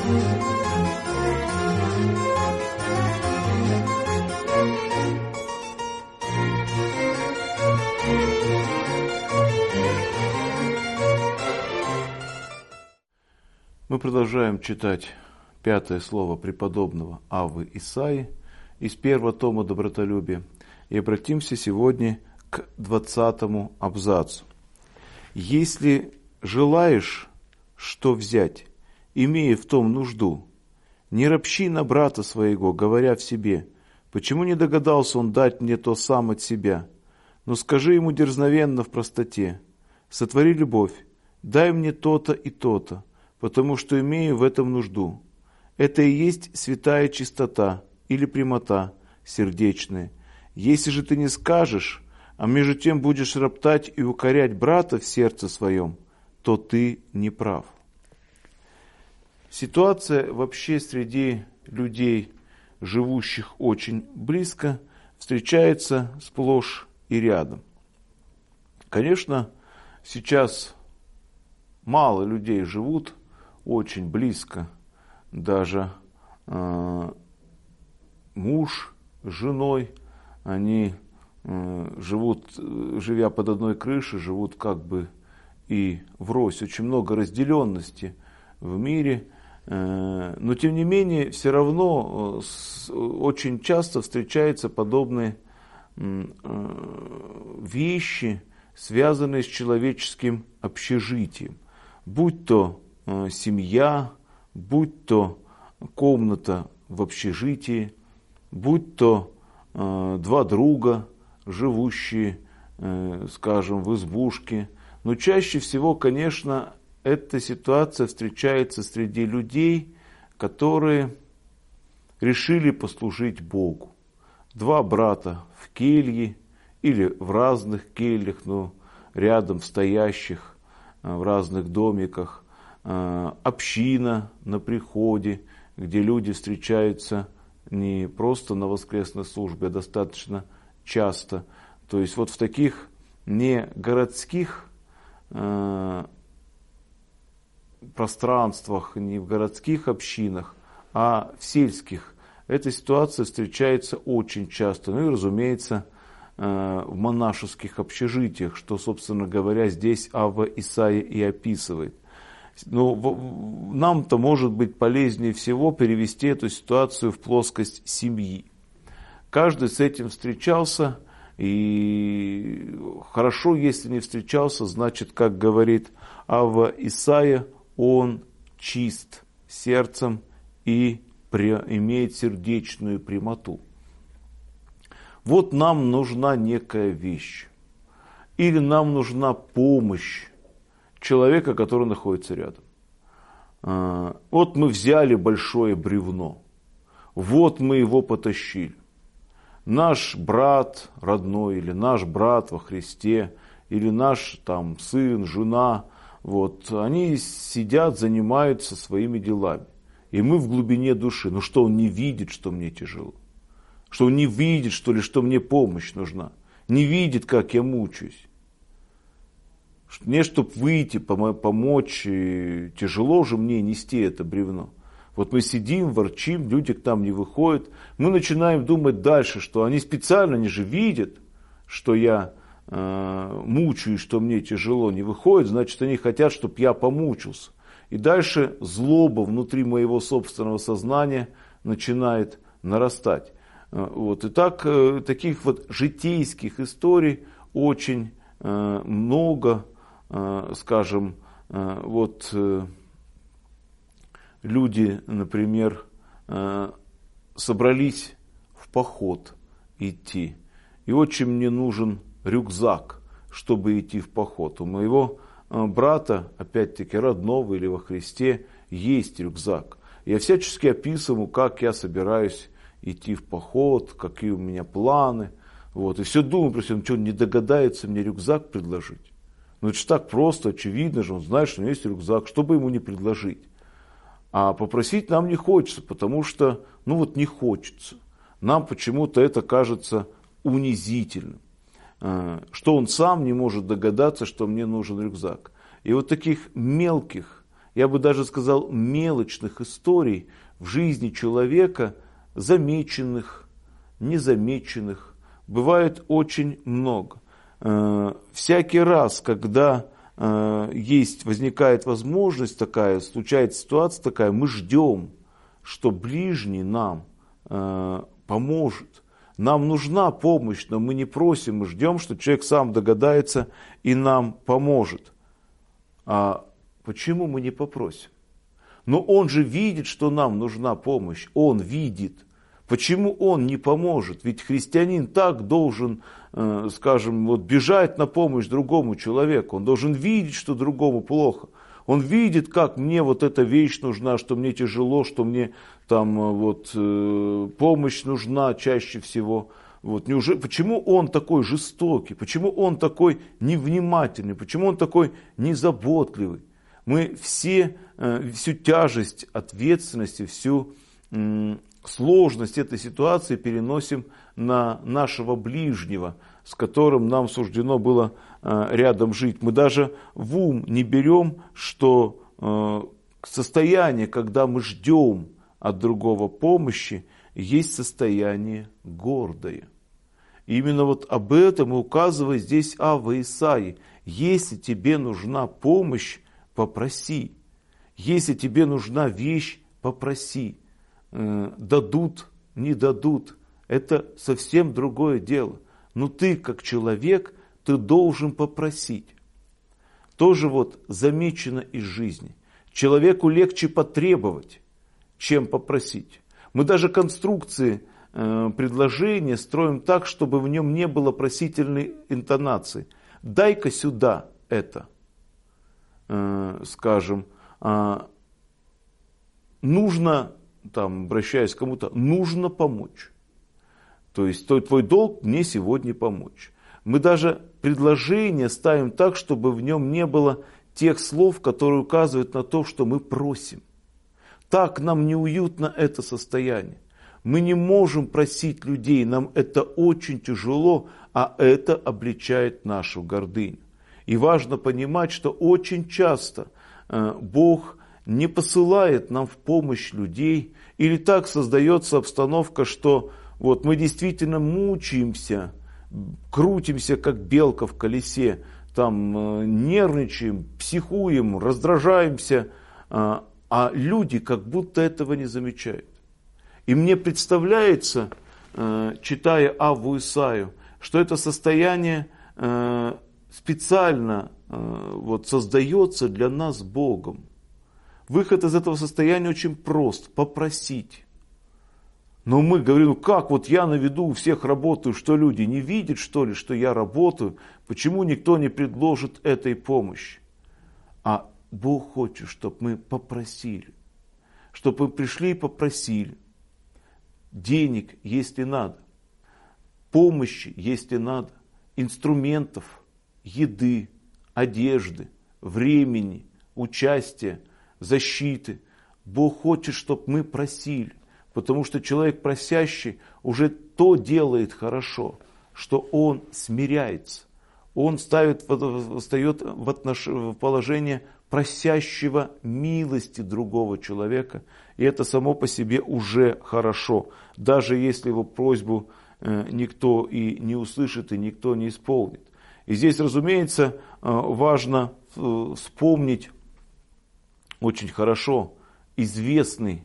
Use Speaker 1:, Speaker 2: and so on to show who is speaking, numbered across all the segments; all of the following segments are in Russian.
Speaker 1: Мы продолжаем читать 5 слово преподобного Аввы Исаии из 1 тома «Добротолюбие» и обратимся сегодня к 20 абзацу. «Если желаешь, что взять, имея в том нужду, не ропщи на брата своего, говоря в себе, почему не догадался он дать мне то сам от себя, но скажи ему дерзновенно в простоте, сотвори любовь, дай мне то-то и то-то, потому что имею в этом нужду. Это и есть святая чистота или прямота сердечная. Если же ты не скажешь, а между тем будешь роптать и укорять брата в сердце своем, то ты не прав». Ситуация вообще среди людей, живущих очень близко, встречается сплошь и рядом. Конечно, сейчас мало людей живут очень близко, даже муж с женой, они живут, живя под одной крышей, живут как бы и врозь. Очень много разделенности в мире, но тем не менее все равно очень часто встречаются подобные вещи, связанные с человеческим общежитием, будь то семья, будь то комната в общежитии, будь то два друга, живущие, скажем, в избушке. Но чаще всего, конечно, эта ситуация встречается среди людей, которые решили послужить Богу. Два брата в келье или в разных кельях, но рядом стоящих, в разных домиках, община на приходе, где люди встречаются не просто на воскресной службе, а достаточно часто. То есть вот в таких не городских пространствах, не в городских общинах, а в сельских эта ситуация встречается очень часто. Ну и, разумеется, в монашеских общежитиях, что, собственно говоря, здесь Авва Исаия и описывает. Но нам-то может быть полезнее всего перевести эту ситуацию в плоскость семьи. Каждый с этим встречался, и хорошо, если не встречался, значит, как говорит Авва Исаия, он чист сердцем и имеет сердечную прямоту. Вот нам нужна некая вещь, или нам нужна помощь человека, который находится рядом. Вот мы взяли большое бревно, вот мы его потащили. Наш брат родной, или наш брат во Христе, или наш там сын, жена, вот, они сидят, занимаются своими делами. И мы в глубине души, ну что, он не видит, что мне тяжело? Что он не видит, что ли, что мне помощь нужна? Не видит, как я мучаюсь? Мне, чтобы выйти, помочь, тяжело же мне нести это бревно. Вот мы сидим, ворчим, люди к нам не выходят. Мы начинаем думать дальше, что они специально, они же видят, что я мучаюсь, что мне тяжело, не выходит, значит, они хотят, чтобы я помучился. И дальше злоба внутри моего собственного сознания начинает нарастать. Вот. И так, таких вот житейских историй очень много. Скажем, вот люди, например, собрались в поход идти, и очень мне нужен рюкзак, чтобы идти в поход. У моего брата, опять-таки родного или во Христе, есть рюкзак. Я всячески описываю, как я собираюсь идти в поход, какие у меня планы. Вот. И все думаю, про себя, ну что, он не догадается мне рюкзак предложить? Ну это же так просто, очевидно же, он знает, что у него есть рюкзак, что бы ему не предложить. А попросить нам не хочется, потому что, ну вот не хочется. Нам почему-то это кажется унизительным. Что он сам не может догадаться, что мне нужен рюкзак. И вот таких мелких, я бы даже сказал, мелочных историй в жизни человека, замеченных, незамеченных, бывает очень много. Всякий раз, когда возникает возможность такая, случается ситуация такая, мы ждем, что ближний нам поможет. Нам нужна помощь, но мы не просим, мы ждем, что человек сам догадается и нам поможет. А почему мы не попросим? Но он же видит, что нам нужна помощь, он видит. Почему он не поможет? Ведь христианин так должен, бежать на помощь другому человеку. Он должен видеть, что другому плохо. Он видит, как мне вот эта вещь нужна, что мне тяжело, что мне помощь нужна чаще всего. Почему он такой жестокий? Почему он такой невнимательный? Почему он такой незаботливый? Мы всю тяжесть ответственности, всю сложность этой ситуации переносим на нашего ближнего, с которым нам суждено было рядом жить. Мы даже в ум не берем, что состояние, когда мы ждем от другого помощи, есть состояние гордое. И именно об этом и указывает здесь Авва Исаии. Если тебе нужна помощь, попроси. Если тебе нужна вещь, попроси. Дадут, не дадут, это совсем другое дело. Но ты, как человек, ты должен попросить. Тоже замечено из жизни. Человеку легче потребовать, чем попросить. Мы даже конструкции предложения строим так, чтобы в нем не было просительной интонации. Дай-ка сюда это. Нужно, обращаясь к кому-то, нужно помочь. То есть твой долг мне сегодня помочь. Мы даже предложение ставим так, чтобы в нем не было тех слов, которые указывают на то, что мы просим. Так нам неуютно это состояние. Мы не можем просить людей, нам это очень тяжело, а это обличает нашу гордыню. И важно понимать, что очень часто Бог не посылает нам в помощь людей, или так создается обстановка, что мы действительно мучаемся, крутимся, как белка в колесе, нервничаем, психуем, раздражаемся, а люди как будто этого не замечают. И мне представляется, читая Авву Исаию, что это состояние специально создается для нас Богом. Выход из этого состояния очень прост – попросить. Но мы говорим, как я на виду у всех работаю, что люди не видят, что ли, что я работаю? Почему никто не предложит этой помощи? А Бог хочет, чтобы мы попросили, чтобы мы пришли и попросили. Денег, если надо, помощи, если надо, инструментов, еды, одежды, времени, участия, защиты. Бог хочет, чтобы мы просили, потому что человек просящий уже то делает хорошо, что он смиряется. Он встает в положение просящего милости другого человека, и это само по себе уже хорошо, даже если его просьбу никто и не услышит, и никто не исполнит. И здесь, разумеется, важно вспомнить очень хорошо известный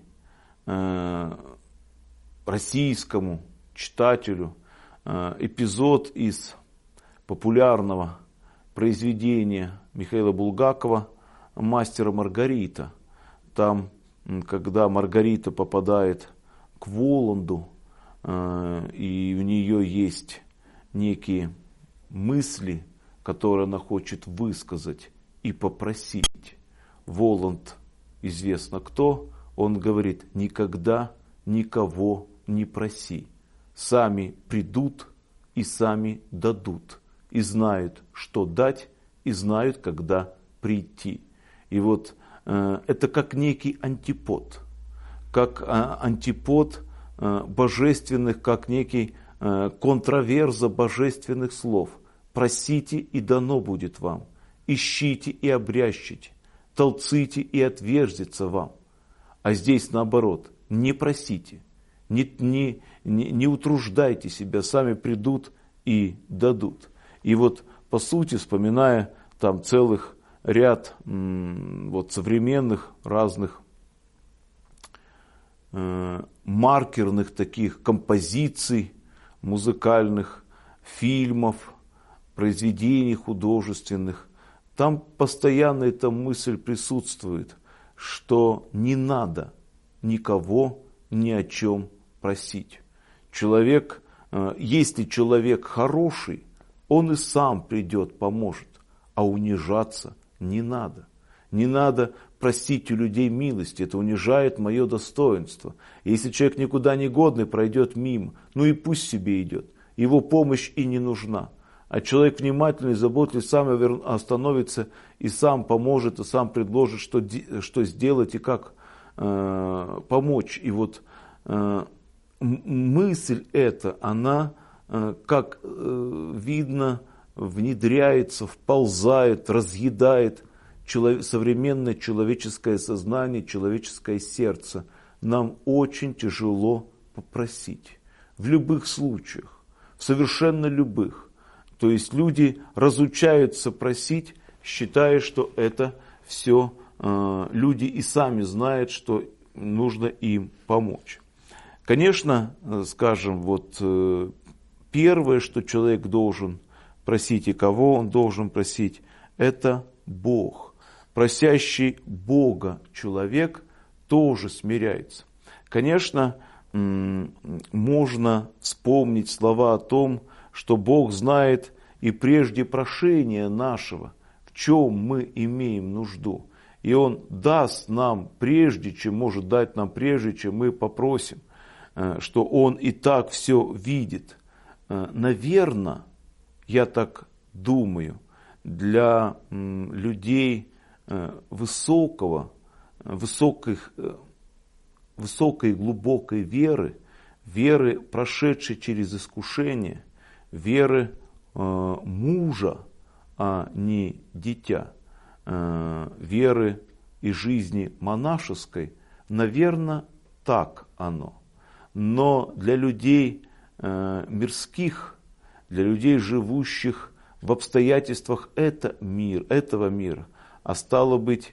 Speaker 1: российскому читателю эпизод из популярного произведения Михаила Булгакова «Мастер и Маргарита». Там, когда Маргарита попадает к Воланду, и у нее есть некие мысли, которые она хочет высказать и попросить. Воланд, известно кто, он говорит: никогда никого не проси. Сами придут и сами дадут. И знают, что дать, и знают, когда прийти. И это как некий антипод. Как антипод божественных, как некий контраверза божественных слов. Просите, и дано будет вам. Ищите и обрящите. истолците и отверзится вам. А здесь наоборот, не просите, не утруждайте себя, сами придут и дадут. И вот по сути, вспоминая там целых ряд вот современных разных маркерных таких композиций, музыкальных, фильмов, произведений художественных, там постоянно эта мысль присутствует, что не надо никого ни о чем просить. Человек, если человек хороший, он и сам придет, поможет, а унижаться не надо. Не надо просить у людей милости, это унижает мое достоинство. Если человек никуда не годный, пройдет мимо, ну и пусть себе идет, его помощь и не нужна. А человек внимательный, заботливый, сам остановится и сам поможет, и сам предложит, что сделать и как помочь. И вот мысль эта, она, как видно, внедряется, вползает, разъедает современное человеческое сознание, человеческое сердце. Нам очень тяжело попросить. В любых случаях, в совершенно любых. То есть люди разучаются просить, считая, что это все люди и сами знают, что нужно им помочь. Конечно, скажем, вот первое, что человек должен просить и кого он должен просить, это Бог. Просящий Бога человек тоже смиряется. Конечно, можно вспомнить слова о том, что Бог знает и прежде прошения нашего, в чем мы имеем нужду. И Он даст нам прежде, чем может дать нам прежде, чем мы попросим, что Он и так все видит. Наверное, я так думаю, для людей высокой глубокой веры, прошедшей через искушение, веры мужа, а не дитя, веры и жизни монашеской, наверное, так оно. Но для людей мирских, для людей, живущих в обстоятельствах этого мира, а стало быть,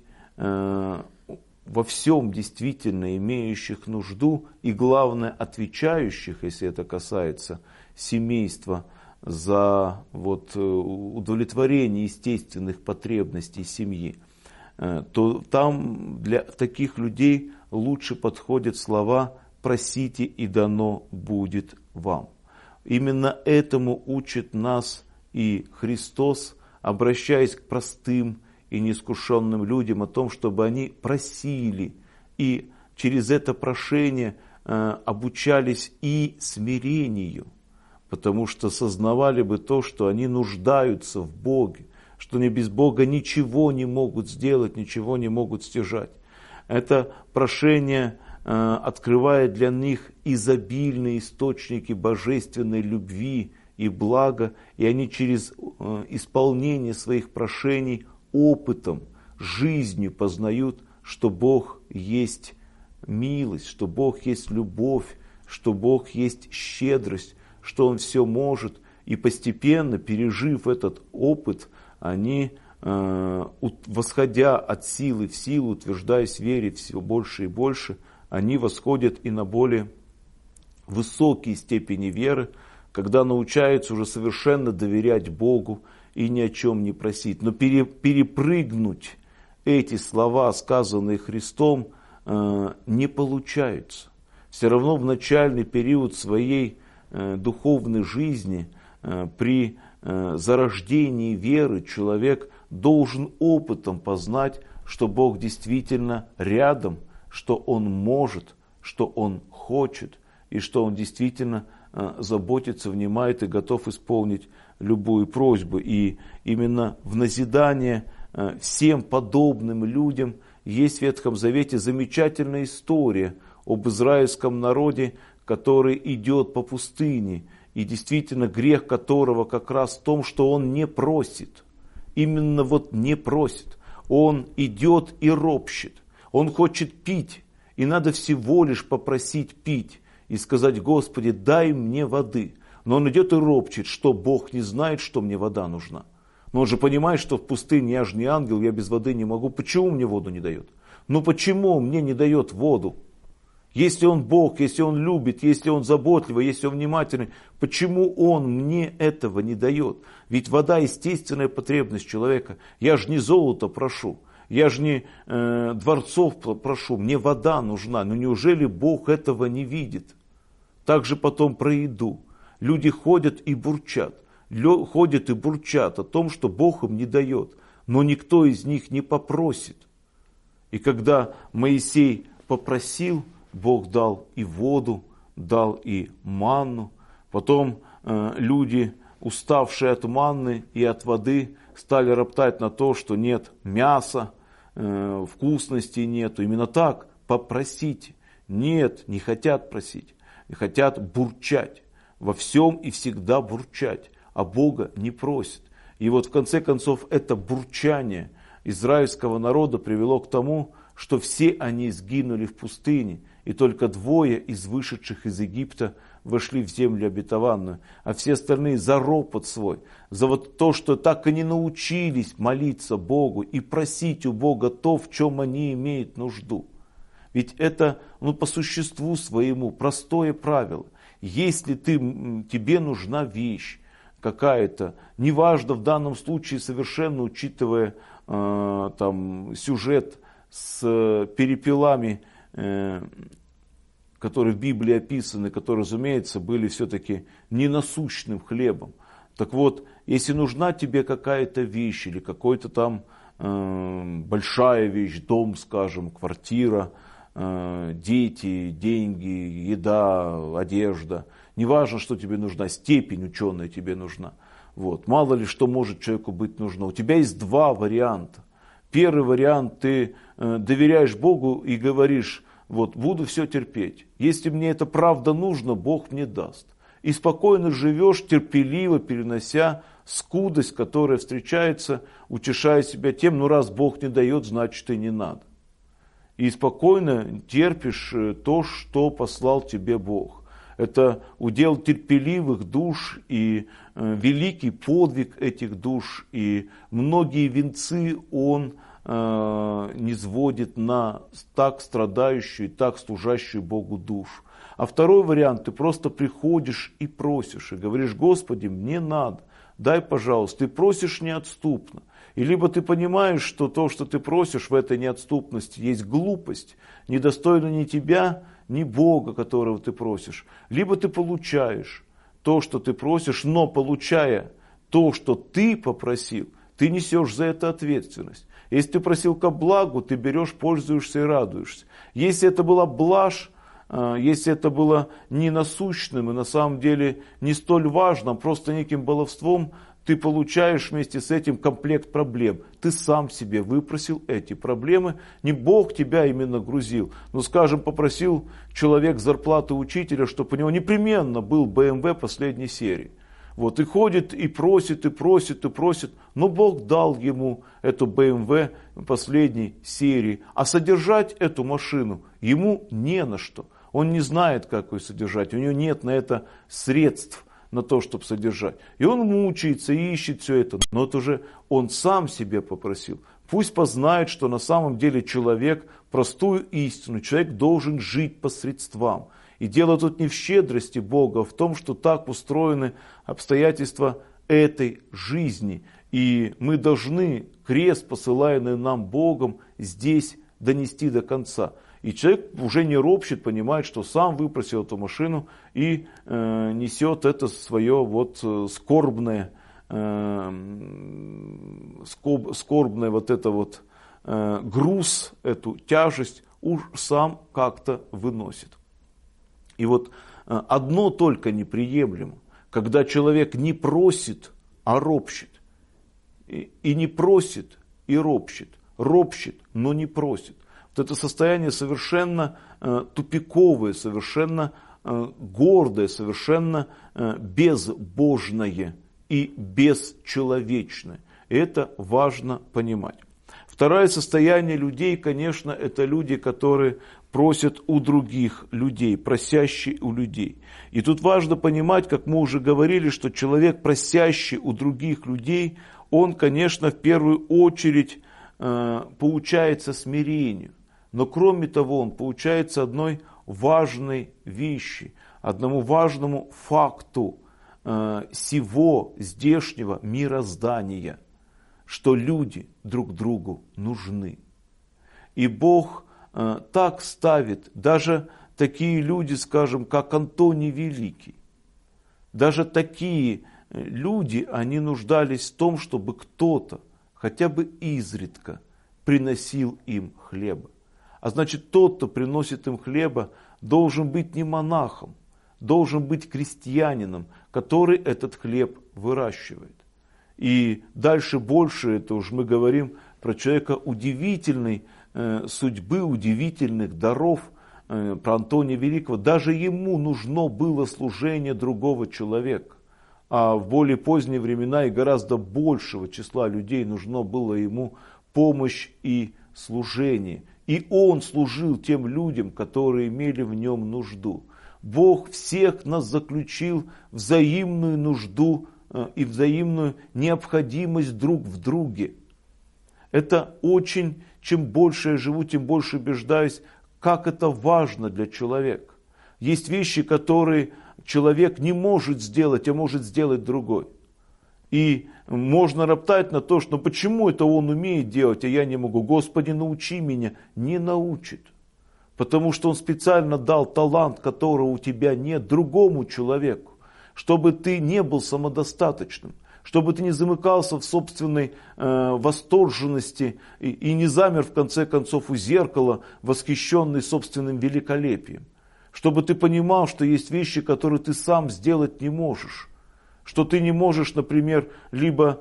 Speaker 1: во всем действительно имеющих нужду и, главное, отвечающих, если это касается семейства, за удовлетворение естественных потребностей семьи, то там для таких людей лучше подходят слова «просите, и дано будет вам». Именно этому учит нас и Христос, обращаясь к простым и неискушенным людям о том, чтобы они просили и через это прошение обучались и смирению, потому что сознавали бы то, что они нуждаются в Боге, что они без Бога ничего не могут сделать, ничего не могут стяжать. Это прошение открывает для них изобильные источники божественной любви и блага, и они через исполнение своих прошений опытом, жизнью познают, что Бог есть милость, что Бог есть любовь, что Бог есть щедрость, что Он все может. И постепенно, пережив этот опыт, они, восходя от силы в силу, утверждаясь в вере все больше и больше, они восходят и на более высокие степени веры, когда научаются уже совершенно доверять Богу и ни о чем не просить. Но перепрыгнуть эти слова, сказанные Христом, не получается. Все равно в начальный период своей духовной жизни, при зарождении веры, человек должен опытом познать, что Бог действительно рядом, что Он может, что Он хочет, и что Он действительно заботится, внимает и готов исполнить любую просьбу. И именно в назидание всем подобным людям есть в Ветхом Завете замечательная история об израильском народе, который идет по пустыне, и действительно грех которого как раз в том, что он не просит. Именно не просит. он идет и ропщет. Он хочет пить, и надо всего лишь попросить пить и сказать: Господи, дай мне воды. Но он идет и ропчет, что Бог не знает, что мне вода нужна. Но он же понимает, что в пустыне я же не ангел, я без воды не могу. Почему мне воду не дает? Ну почему он мне не дает воду? Если он Бог, если он любит, если он заботливый, если он внимательный, почему он мне этого не дает? Ведь вода — естественная потребность человека. Я же не золото прошу, я же не дворцов прошу, мне вода нужна. Но неужели Бог этого не видит? Также потом про еду. Люди ходят и бурчат о том, что Бог им не дает, но никто из них не попросит. И когда Моисей попросил, Бог дал и воду, дал и манну. Потом люди, уставшие от манны и от воды, стали роптать на то, что нет мяса, вкусностей нету. Именно так: попросите. Нет, не хотят просить, хотят бурчать. Во всем и всегда бурчать, а Бога не просят. И вот в конце концов это бурчание израильского народа привело к тому, что все они сгинули в пустыне, и только 2 из вышедших из Египта вошли в землю обетованную, а все остальные за ропот свой, за вот то, что так и не научились молиться Богу и просить у Бога то, в чем они имеют нужду. Ведь это по существу своему простое правило. Если тебе нужна вещь какая-то, неважно в данном случае, совершенно учитывая сюжет с перепелами, которые в Библии описаны, которые, разумеется, были все-таки ненасущным хлебом. Так вот, если нужна тебе какая-то вещь или какой-то там большая вещь, дом, скажем, квартира, дети, деньги, еда, одежда, неважно, что тебе нужна, степень ученая тебе нужна. Вот. Мало ли что может человеку быть нужно. У тебя есть 2 варианта. Первый вариант: ты доверяешь Богу и говоришь: вот буду все терпеть. Если мне это правда нужно, Бог мне даст. И спокойно живешь, терпеливо перенося скудость, которая встречается, утешая себя тем: раз Бог не дает, значит и не надо. И спокойно терпишь то, что послал тебе Бог. Это удел терпеливых душ и великий подвиг этих душ. И многие венцы он низводит на так страдающую и так служащую Богу душу. А второй вариант: ты просто приходишь и просишь, и говоришь: Господи, мне надо, дай, пожалуйста. Ты просишь неотступно. И либо ты понимаешь, что то, что ты просишь в этой неотступности, есть глупость, недостойна ни тебя, ни Бога, которого ты просишь. Либо ты получаешь то, что ты просишь, но получая то, что ты попросил, ты несешь за это ответственность. Если ты просил ко благу, ты берешь, пользуешься и радуешься. Если это была блажь, если это было не насущным и на самом деле не столь важным, просто неким баловством, ты получаешь вместе с этим комплект проблем. Ты сам себе выпросил эти проблемы, не Бог тебя именно грузил. Но, скажем, попросил человек зарплаты учителя, чтобы у него непременно был BMW последней серии. Вот, и ходит, и просит, и просит, и просит. Но Бог дал ему эту BMW последней серии. А содержать эту машину ему не на что. Он не знает, как ее содержать. У него нет на это средств, на то, чтобы содержать. И он мучается, ищет все это. Но это уже он сам себе попросил. Пусть познает, что на самом деле человек, простую истину, человек должен жить по средствам. И дело тут не в щедрости Бога, а в том, что так устроены обстоятельства этой жизни. И мы должны крест, посылаемый нам Богом, здесь донести до конца. И человек уже не ропщет, понимает, что сам выпросил эту машину и несет это свое скорбное вот это вот груз, эту тяжесть уж сам как-то выносит. И вот одно только неприемлемо, когда человек не просит, а ропщет. И не просит, и ропщет. Ропщет, но не просит. Вот это состояние совершенно тупиковое, совершенно гордое, совершенно безбожное и бесчеловечное. Это важно понимать. Второе состояние людей, конечно, это люди, которые просят у других людей, просящие у людей. И тут важно понимать, как мы уже говорили, что человек, просящий у других людей, он, конечно, в первую очередь поучается смирению. Но кроме того, он поучается одной важной вещи, одному важному факту сего здешнего мироздания, что люди друг другу нужны. И Бог так ставит, даже такие люди, скажем, как Антоний Великий, даже такие люди, они нуждались в том, чтобы кто-то, хотя бы изредка, приносил им хлеба. А значит, тот, кто приносит им хлеба, должен быть не монахом, должен быть крестьянином, который этот хлеб выращивает. И дальше больше, это уж мы говорим про человека удивительной судьбы, удивительных даров, про Антония Великого. Даже ему нужно было служение другого человека. А в более поздние времена и гораздо большего числа людей нужно было ему помощь и служение. И он служил тем людям, которые имели в нем нужду. Бог всех нас заключил в взаимную нужду и взаимную необходимость друг в друге. Это очень, чем больше я живу, тем больше убеждаюсь, как это важно для человека. Есть вещи, которые человек не может сделать, а может сделать другой. И можно роптать на то, что почему это он умеет делать, а я не могу. Господи, научи меня. Не научит. Потому что он специально дал талант, которого у тебя нет, другому человеку. Чтобы ты не был самодостаточным. Чтобы ты не замыкался в собственной восторженности и не замер в конце концов у зеркала, восхищенный собственным великолепием. Чтобы ты понимал, что есть вещи, которые ты сам сделать не можешь. Что ты не можешь, например, либо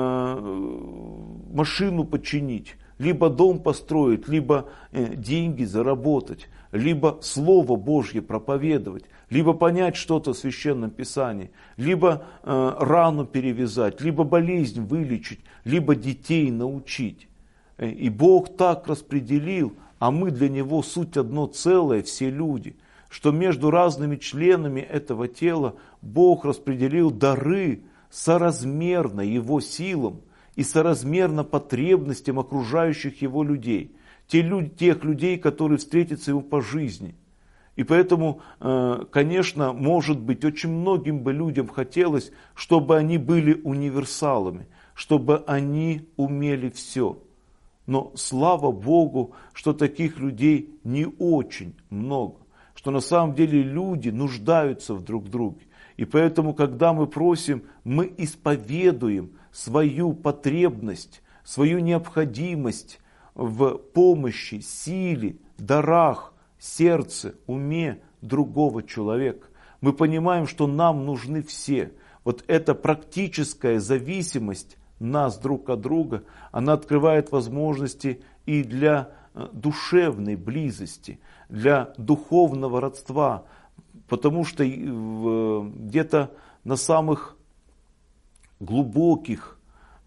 Speaker 1: машину починить, либо дом построить, либо деньги заработать, либо Слово Божье проповедовать, либо понять что-то в Священном Писании, либо рану перевязать, либо болезнь вылечить, либо детей научить. И Бог так распределил, а мы для Него суть одно целое, все люди, что между разными членами этого тела Бог распределил дары соразмерно Его силам и соразмерно потребностям окружающих Его людей. Тех людей, которые встретятся Ему по жизни. И поэтому, конечно, может быть, очень многим бы людям хотелось, чтобы они были универсалами, чтобы они умели все. Но слава Богу, что таких людей не очень много. Что на самом деле люди нуждаются в друг друге. И поэтому, когда мы просим, мы исповедуем свою потребность, свою необходимость в помощи, силе, дарах, сердце, уме другого человека. Мы понимаем, что нам нужны все. Вот эта практическая зависимость нас друг от друга, она открывает возможности и для душевной близости, для духовного родства, потому что где-то на самых глубоких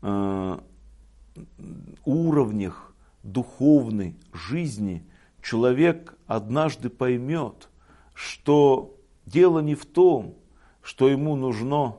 Speaker 1: уровнях духовной жизни человек однажды поймет, что дело не в том, что ему нужно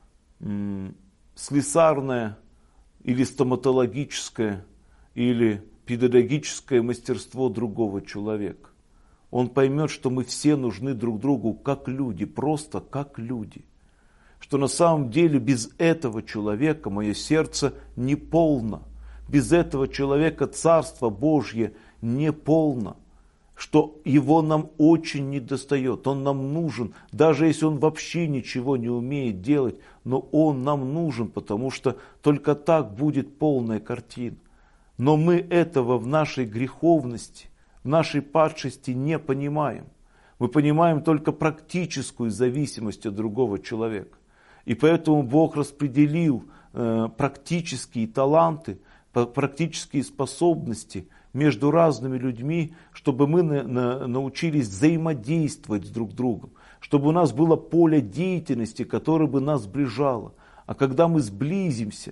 Speaker 1: слесарное или стоматологическое или педагогическое мастерство другого человека. Он поймет, что мы все нужны друг другу как люди, просто как люди. Что на самом деле без этого человека мое сердце не полно. Без этого человека Царство Божье не полно. Что его нам очень недостает. Он нам нужен, даже если он вообще ничего не умеет делать, но он нам нужен, потому что только так будет полная картина. Но мы этого в нашей греховности, в нашей падшести не понимаем. Мы понимаем только практическую зависимость от другого человека. И поэтому Бог распределил практические таланты, практические способности между разными людьми, чтобы мы научились взаимодействовать с друг другом, чтобы у нас было поле деятельности, которое бы нас сближало. А когда мы сблизимся,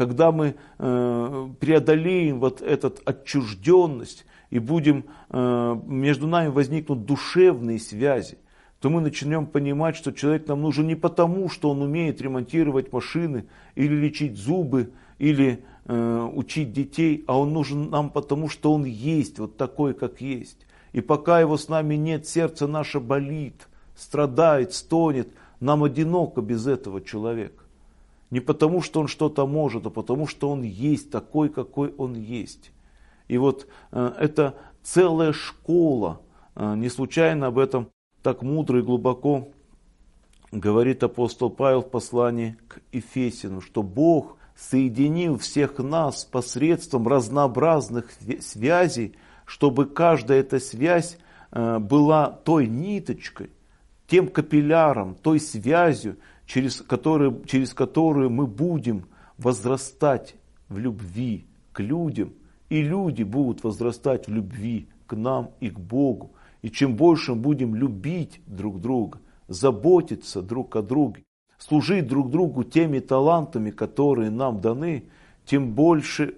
Speaker 1: когда мы преодолеем вот эту отчужденность и будем, между нами возникнут душевные связи, то мы начнем понимать, что человек нам нужен не потому, что он умеет ремонтировать машины, или лечить зубы, или учить детей, а он нужен нам потому, что он есть, вот такой, как есть. И пока его с нами нет, сердце наше болит, страдает, стонет, нам одиноко без этого человека. Не потому, что он что-то может, а потому, что он есть такой, какой он есть. И вот это целая школа, не случайно об этом так мудро и глубоко говорит апостол Павел в послании к Ефесянам, что Бог соединил всех нас посредством разнообразных связей, чтобы каждая эта связь была той ниточкой, тем капилляром, той связью, через которую мы будем возрастать в любви к людям, и люди будут возрастать в любви к нам и к Богу. И чем больше мы будем любить друг друга, заботиться друг о друге, служить друг другу теми талантами, которые нам даны, тем больше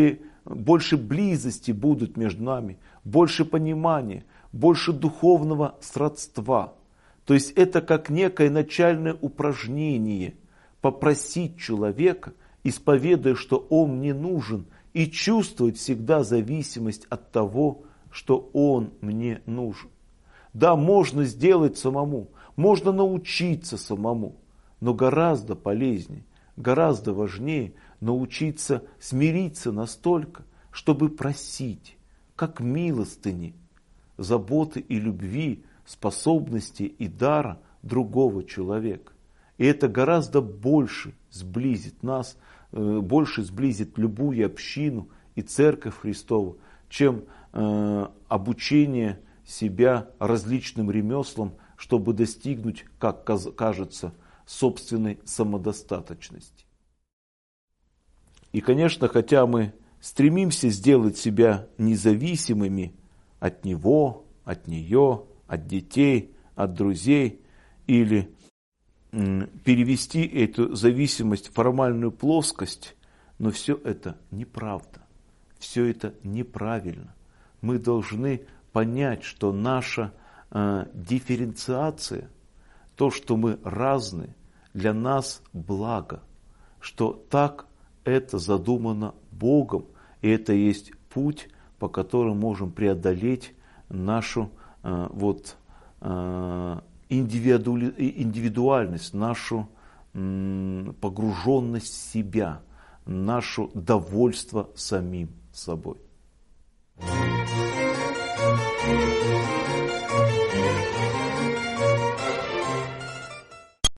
Speaker 1: близости будут между нами, больше понимания, больше духовного сродства. То есть это как некое начальное упражнение попросить человека, исповедуя, что он мне нужен, и чувствовать всегда зависимость от того, что он мне нужен. Да, можно сделать самому, можно научиться самому, но гораздо полезнее, гораздо важнее научиться смириться настолько, чтобы просить, как милостыни, заботы и любви, способности и дара другого человека. И это гораздо больше сблизит нас, больше сблизит любую общину и церковь Христову, чем обучение себя различным ремеслам, чтобы достигнуть, как кажется, собственной самодостаточности. И, конечно, хотя мы стремимся сделать себя независимыми от него, от нее, от детей, от друзей, или перевести эту зависимость в формальную плоскость, но все это неправда, все это неправильно. Мы должны понять, что наша дифференциация, то, что мы разные, для нас благо, что так это задумано Богом, и это есть путь, по которому можем преодолеть нашу индивидуальность, нашу погруженность в себя, наше довольство самим собой.